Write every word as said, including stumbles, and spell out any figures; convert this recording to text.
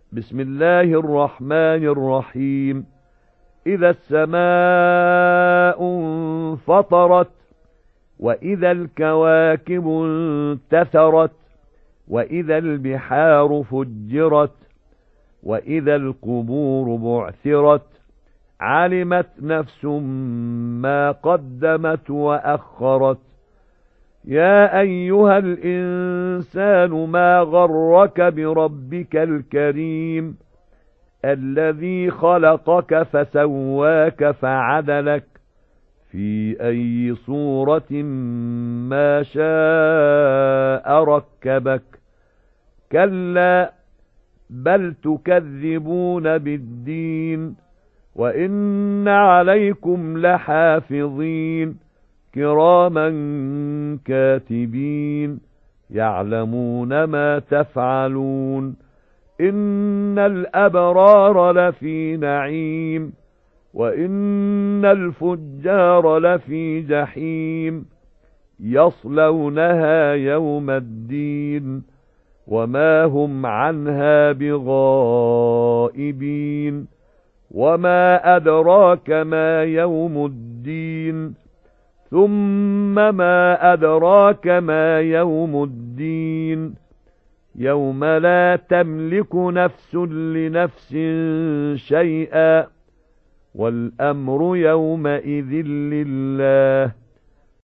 بسم الله الرحمن الرحيم. إذا السماء انفطرت، وإذا الكواكب انتثرت، وإذا البحار فجرت، وإذا القبور بعثرت، علمت نفس ما قدمت وأخرت. يا أيها الإنسان ما غرك بربك الكريم الذي خلقك فسواك فعدلك في أي صورة ما شاء ركبك. كلا بل تكذبون بالدين، وإن عليكم لحافظين كراما كاتبين يعلمون ما تفعلون. إن الأبرار لفي نعيم، وإن الفجار لفي جحيم، يصلونها يوم الدين وما هم عنها بغائبين. وما أدراك ما يوم الدين، ثم ما أدراك ما يوم الدين. يوم لا تملك نفس لنفس شيئا، والأمر يومئذ لله.